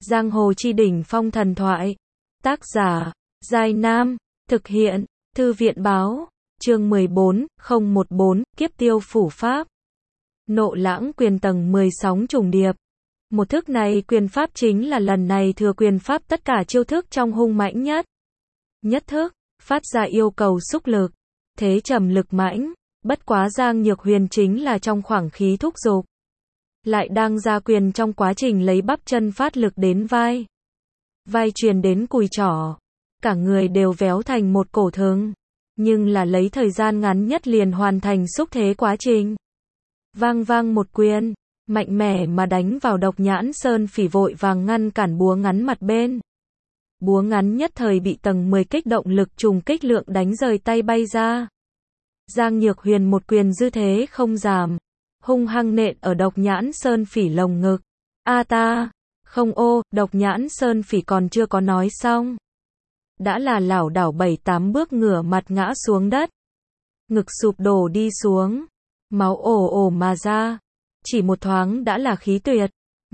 Giang hồ chi đỉnh phong thần thoại. Tác giả, Giai Nam. Thực hiện, Thư viện báo. Chương 14, 014, Kiếp tiêu phủ pháp. Nộ lãng quyền tầng 10 sóng trùng điệp. Một thức này quyền pháp chính là lần này thừa quyền pháp tất cả chiêu thức trong hung mãnh nhất. Nhất thức, phát ra yêu cầu xúc lực, thế trầm lực mãnh, bất quá Giang Nhược Huyền chính là trong khoảng khí thúc dục. Lại đang ra quyền trong quá trình lấy bắp chân phát lực đến vai. Vai truyền đến cùi trỏ. Cả người đều véo thành một cổ thừng. Nhưng là lấy thời gian ngắn nhất liền hoàn thành xúc thế quá trình. Vang vang một quyền, mạnh mẽ mà đánh vào Độc Nhãn Sơn Phỉ vội vàng ngăn cản búa ngắn mặt bên. Búa ngắn nhất thời bị tầng 10 kích động lực trùng kích lượng đánh rời tay bay ra. Giang Nhược Huyền một quyền dư thế không giảm, hung hăng nện ở Độc Nhãn Sơn Phỉ lồng ngực. A ta, không ô, Độc Nhãn Sơn Phỉ còn chưa có nói xong. Đã là lảo đảo 7-8 bước ngửa mặt ngã xuống đất. Ngực sụp đổ đi xuống. Máu ồ ồ mà ra. Chỉ một thoáng đã là khí tuyệt.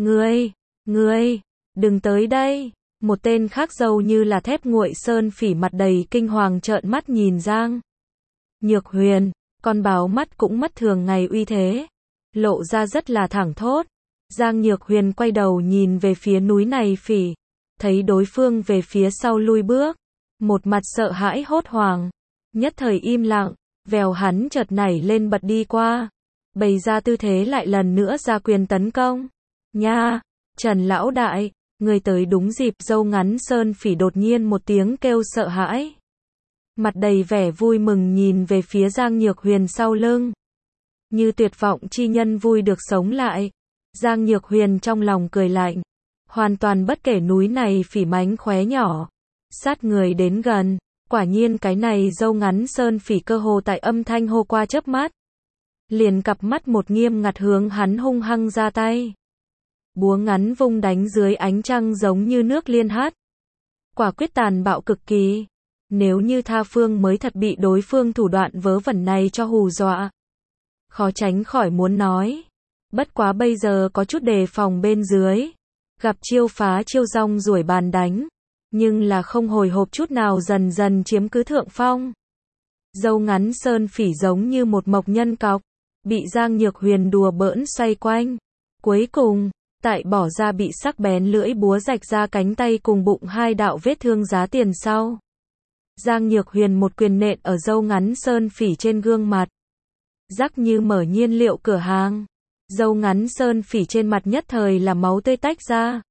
Ngươi, đừng tới đây. Một tên khác dâu như là thép nguội Sơn Phỉ mặt đầy kinh hoàng trợn mắt nhìn Giang Nhược Huyền, con báo mắt cũng mất thường ngày uy thế. Lộ ra rất là thẳng thốt. Giang Nhược Huyền quay đầu nhìn về phía núi này phỉ. Thấy đối phương về phía sau lui bước. Một mặt sợ hãi hốt hoảng. Nhất thời im lặng. Vèo hắn chợt nảy lên bật đi qua. Bày ra tư thế lại lần nữa ra quyền tấn công. Nha, Trần lão đại, người tới đúng dịp. Dâu ngắn Sơn Phỉ đột nhiên một tiếng kêu sợ hãi. Mặt đầy vẻ vui mừng nhìn về phía Giang Nhược Huyền sau lưng. Như tuyệt vọng chi nhân vui được sống lại. Giang Nhược Huyền trong lòng cười lạnh. Hoàn toàn bất kể núi này phỉ mánh khóe nhỏ. Sát người đến gần. Quả nhiên cái này dâu ngắn Sơn Phỉ cơ hồ tại âm thanh hô qua chớp mắt. Liền cặp mắt một nghiêm ngặt hướng hắn hung hăng ra tay. Búa ngắn vung đánh dưới ánh trăng giống như nước liên hát. Quả quyết tàn bạo cực kỳ. Nếu như tha phương mới thật bị đối phương thủ đoạn vớ vẩn này cho hù dọa. Khó tránh khỏi muốn nói. Bất quá bây giờ có chút đề phòng bên dưới. Gặp chiêu phá chiêu rong ruổi bàn đánh. Nhưng là không hồi hộp chút nào dần dần chiếm cứ thượng phong. Dâu ngắn Sơn Phỉ giống như một mộc nhân cọc. Bị Giang Nhược Huyền đùa bỡn xoay quanh. Cuối cùng, tại bỏ ra bị sắc bén lưỡi búa rạch ra cánh tay cùng bụng hai đạo vết thương giá tiền sau. Giang Nhược Huyền một quyền nện ở dâu ngắn Sơn Phỉ trên gương mặt. Rắc như mở nhiên liệu cửa hàng. Dâu ngắn Sơn Phỉ trên mặt nhất thời là máu tươi tách ra.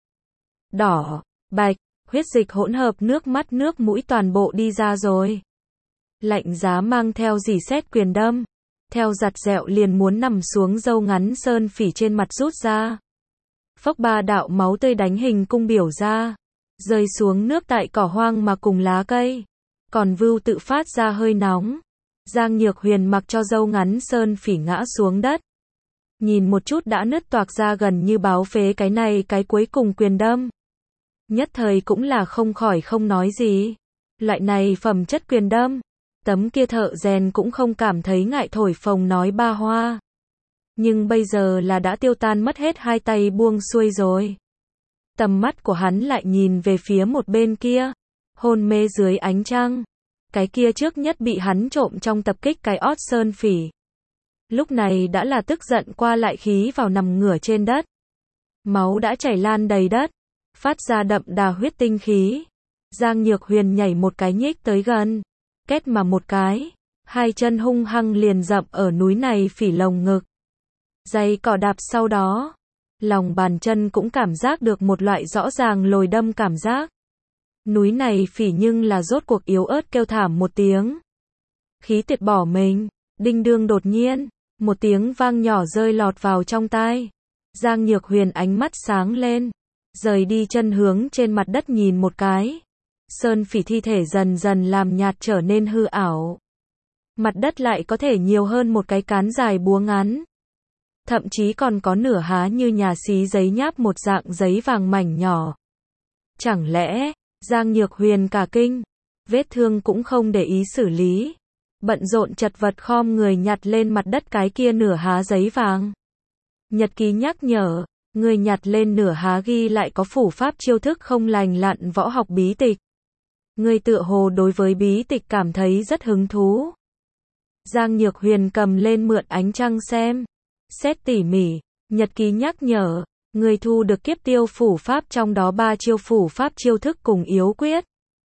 Đỏ, bạch, huyết dịch hỗn hợp nước mắt nước mũi toàn bộ đi ra rồi. Lạnh giá mang theo rỉ sét quyền đâm. Theo giặt dẹo liền muốn nằm xuống dâu ngắn Sơn Phỉ trên mặt rút ra. Phốc ba đạo máu tươi đánh hình cung biểu ra. Rơi xuống nước tại cỏ hoang mà cùng lá cây. Còn vưu tự phát ra hơi nóng. Giang Nhược Huyền mặc cho dâu ngắn Sơn Phỉ ngã xuống đất. Nhìn một chút đã nứt toạc ra gần như báo phế cái này cái cuối cùng quyền đâm. Nhất thời cũng là không khỏi không nói gì. Loại này phẩm chất quyền đâm. Tấm kia thợ rèn cũng không cảm thấy ngại thổi phồng nói ba hoa. Nhưng bây giờ là đã tiêu tan mất hết hai tay buông xuôi rồi. Tầm mắt của hắn lại nhìn về phía một bên kia. Hôn mê dưới ánh trăng. Cái kia trước nhất bị hắn trộm trong tập kích cái ót Sơn Phỉ. Lúc này đã là tức giận qua lại khí vào nằm ngửa trên đất. Máu đã chảy lan đầy đất. Phát ra đậm đà huyết tinh khí. Giang Nhược Huyền nhảy một cái nhích tới gần. Két mà một cái. Hai chân hung hăng liền dậm ở núi này phỉ lồng ngực. Giày cỏ đạp sau đó. Lòng bàn chân cũng cảm giác được một loại rõ ràng lồi đâm cảm giác. Núi này phỉ nhưng là rốt cuộc yếu ớt kêu thảm một tiếng. Khí tuyệt bỏ mình. Đinh đương đột nhiên. Một tiếng vang nhỏ rơi lọt vào trong tai. Giang Nhược Huyền ánh mắt sáng lên. Rời đi chân hướng trên mặt đất nhìn một cái. Sơn Phỉ thi thể dần dần làm nhạt trở nên hư ảo. Mặt đất lại có thể nhiều hơn một cái cán dài búa ngắn. Thậm chí còn có nửa há như nhà xí giấy nháp một dạng giấy vàng mảnh nhỏ. Chẳng lẽ, Giang Nhược Huyền cả kinh. Vết thương cũng không để ý xử lý. Bận rộn chật vật khom người nhặt lên mặt đất cái kia nửa há giấy vàng. Nhật ký nhắc nhở. Người nhặt lên nửa há ghi lại có phủ pháp chiêu thức không lành lặn võ học bí tịch. Người tựa hồ đối với bí tịch cảm thấy rất hứng thú. Giang Nhược Huyền cầm lên mượn ánh trăng xem. Xét tỉ mỉ, nhật ký nhắc nhở, người thu được kiếp tiêu phủ pháp trong đó 3 chiêu phủ pháp chiêu thức cùng yếu quyết.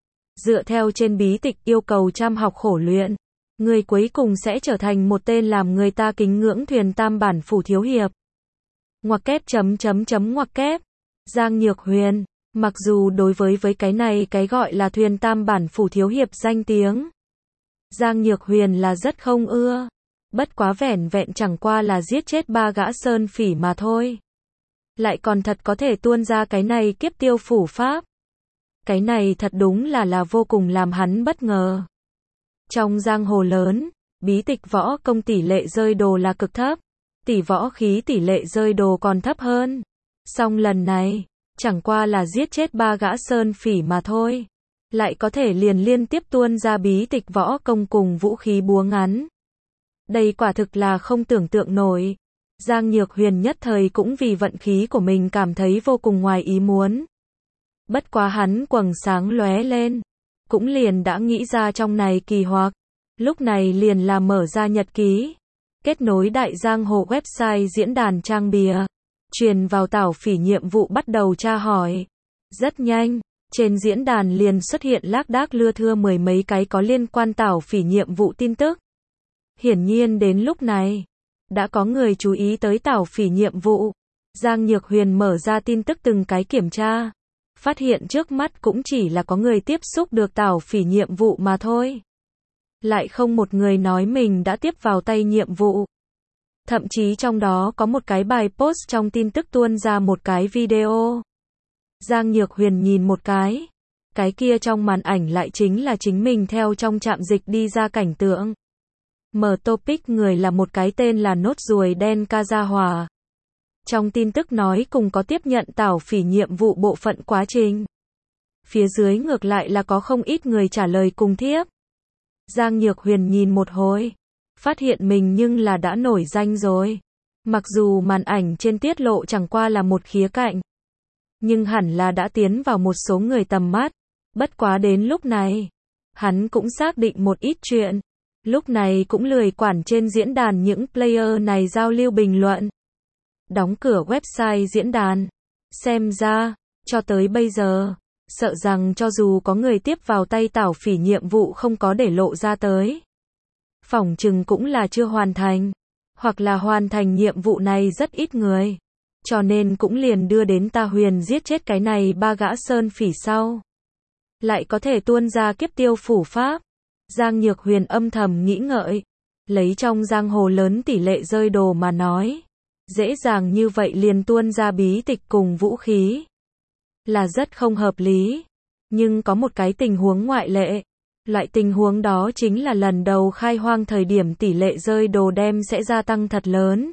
Dựa theo trên bí tịch yêu cầu chăm học khổ luyện, người cuối cùng sẽ trở thành một tên làm người ta kính ngưỡng thuyền tam bản phủ thiếu hiệp. Ngoặc kép ngoặc kép. Giang Nhược Huyền, mặc dù đối với cái này cái gọi là thuyền tam bản phủ thiếu hiệp danh tiếng, Giang Nhược Huyền là rất không ưa. Bất quá vẻn vẹn chẳng qua là giết chết 3 gã sơn phỉ mà thôi. Lại còn thật có thể tuôn ra cái này kiếp tiêu phủ pháp. Cái này thật đúng là vô cùng làm hắn bất ngờ. Trong giang hồ lớn, bí tịch võ công tỷ lệ rơi đồ là cực thấp. Tỷ võ khí tỷ lệ rơi đồ còn thấp hơn. Song lần này, chẳng qua là giết chết 3 gã sơn phỉ mà thôi. Lại có thể liên tiếp tuôn ra bí tịch võ công cùng vũ khí búa ngắn. Đây quả thực là không tưởng tượng nổi. Giang Nhược Huyền nhất thời cũng vì vận khí của mình cảm thấy vô cùng ngoài ý muốn. Bất quá hắn quầng sáng lóe lên, cũng liền đã nghĩ ra trong này kỳ hoặc. Lúc này liền là mở ra nhật ký, kết nối đại giang hồ website diễn đàn trang bìa, truyền vào tảo phỉ nhiệm vụ bắt đầu tra hỏi. Rất nhanh, trên diễn đàn liền xuất hiện lác đác lưa thưa 10 mấy cái có liên quan tảo phỉ nhiệm vụ tin tức. Hiển nhiên đến lúc này, đã có người chú ý tới tảo phỉ nhiệm vụ. Giang Nhược Huyền mở ra tin tức từng cái kiểm tra, phát hiện trước mắt cũng chỉ là có người tiếp xúc được tảo phỉ nhiệm vụ mà thôi. Lại không một người nói mình đã tiếp vào tay nhiệm vụ. Thậm chí trong đó có một cái bài post trong tin tức tuôn ra một cái video. Giang Nhược Huyền nhìn một cái kia trong màn ảnh lại chính là chính mình theo trong trạm dịch đi ra cảnh tượng. Mở topic người là một cái tên là Nốt Ruồi Đen Ca Gia Hòa. Trong tin tức nói cùng có tiếp nhận tảo phỉ nhiệm vụ bộ phận quá trình. Phía dưới ngược lại là có không ít người trả lời cùng thiếp. Giang Nhược Huyền nhìn một hồi, phát hiện mình nhưng là đã nổi danh rồi. Mặc dù màn ảnh trên tiết lộ chẳng qua là một khía cạnh, nhưng hẳn là đã tiến vào một số người tầm mắt. Bất quá đến lúc này, hắn cũng xác định một ít chuyện. Lúc này cũng lười quản trên diễn đàn những player này giao lưu bình luận. Đóng cửa website diễn đàn. Xem ra, cho tới bây giờ, sợ rằng cho dù có người tiếp vào tay tảo phỉ nhiệm vụ không có để lộ ra tới, phỏng chừng cũng là chưa hoàn thành, hoặc là hoàn thành nhiệm vụ này rất ít người. Cho nên cũng liền đưa đến ta Huyền giết chết cái này 3 gã sơn phỉ sau. Lại có thể tuôn ra kiếp tiêu phủ pháp. Giang Nhược Huyền âm thầm nghĩ ngợi. Lấy trong giang hồ lớn tỷ lệ rơi đồ mà nói. Dễ dàng như vậy liền tuôn ra bí tịch cùng vũ khí. Là rất không hợp lý. Nhưng có một cái tình huống ngoại lệ. Loại tình huống đó chính là lần đầu khai hoang thời điểm tỷ lệ rơi đồ đem sẽ gia tăng thật lớn.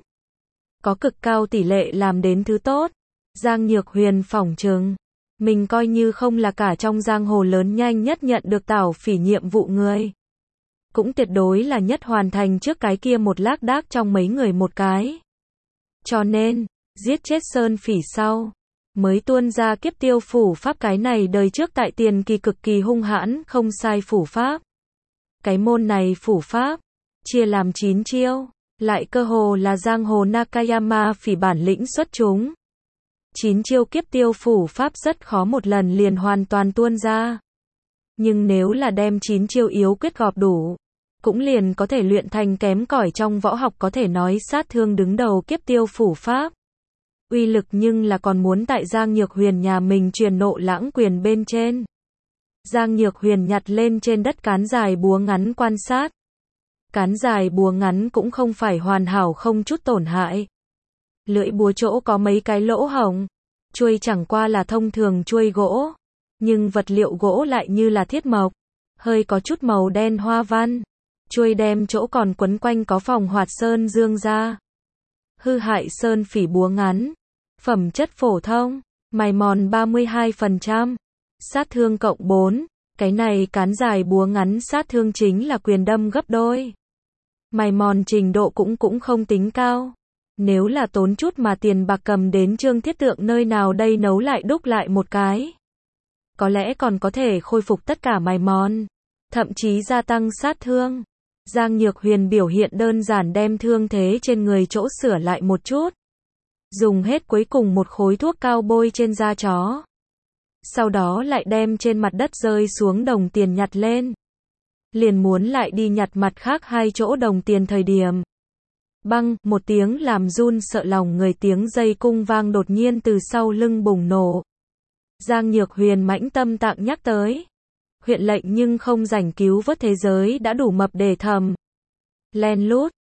Có cực cao tỷ lệ làm đến thứ tốt. Giang Nhược Huyền phỏng chừng mình coi như không là cả trong giang hồ lớn nhanh nhất nhận được tảo phỉ nhiệm vụ người, cũng tuyệt đối là nhất hoàn thành trước cái kia một lác đác trong mấy người một cái. Cho nên, giết chết sơn phỉ sau, mới tuôn ra kiếp tiêu phủ pháp cái này đời trước tại tiền kỳ cực kỳ hung hãn không sai phủ pháp. Cái môn này phủ pháp, chia làm 9 chiêu, lại cơ hồ là giang hồ Nakayama phỉ bản lĩnh xuất chúng. 9 chiêu kiếp tiêu phủ pháp rất khó một lần liền hoàn toàn tuôn ra. Nhưng nếu là đem 9 chiêu yếu quyết gọp đủ, cũng liền có thể luyện thành kém cỏi trong võ học có thể nói sát thương đứng đầu kiếp tiêu phủ pháp. Uy lực nhưng là còn muốn tại Giang Nhược Huyền nhà mình truyền nộ lãng quyền bên trên. Giang Nhược Huyền nhặt lên trên đất cán dài búa ngắn quan sát. Cán dài búa ngắn cũng không phải hoàn hảo không chút tổn hại. Lưỡi búa chỗ có mấy cái lỗ hổng. Chuôi chẳng qua là thông thường chuôi gỗ. Nhưng vật liệu gỗ lại như là thiết mộc. Hơi có chút màu đen hoa văn. Chuôi đem chỗ còn quấn quanh có phòng hoạt sơn dương ra. Hư hại sơn phỉ búa ngắn. Phẩm chất phổ thông. Mài mòn 32%. Sát thương cộng 4. Cái này cán dài búa ngắn sát thương chính là quyền đâm gấp đôi. Mài mòn trình độ cũng không tính cao. Nếu là tốn chút mà tiền bạc cầm đến Trương Thiết Tượng nơi nào đây nấu lại đúc lại một cái. Có lẽ còn có thể khôi phục tất cả mài mòn, thậm chí gia tăng sát thương. Giang Nhược Huyền biểu hiện đơn giản đem thương thế trên người chỗ sửa lại một chút. Dùng hết cuối cùng một khối thuốc cao bôi trên da chó. Sau đó lại đem trên mặt đất rơi xuống đồng tiền nhặt lên. Liền muốn lại đi nhặt mặt khác hai chỗ đồng tiền thời điểm. Băng, một tiếng làm run sợ lòng người tiếng dây cung vang đột nhiên từ sau lưng bùng nổ. Giang Nhược Huyền mãnh tâm tạng nhắc tới. Huyện lệnh nhưng không rảnh cứu vớt thế giới đã đủ mập để thầm. Len lút,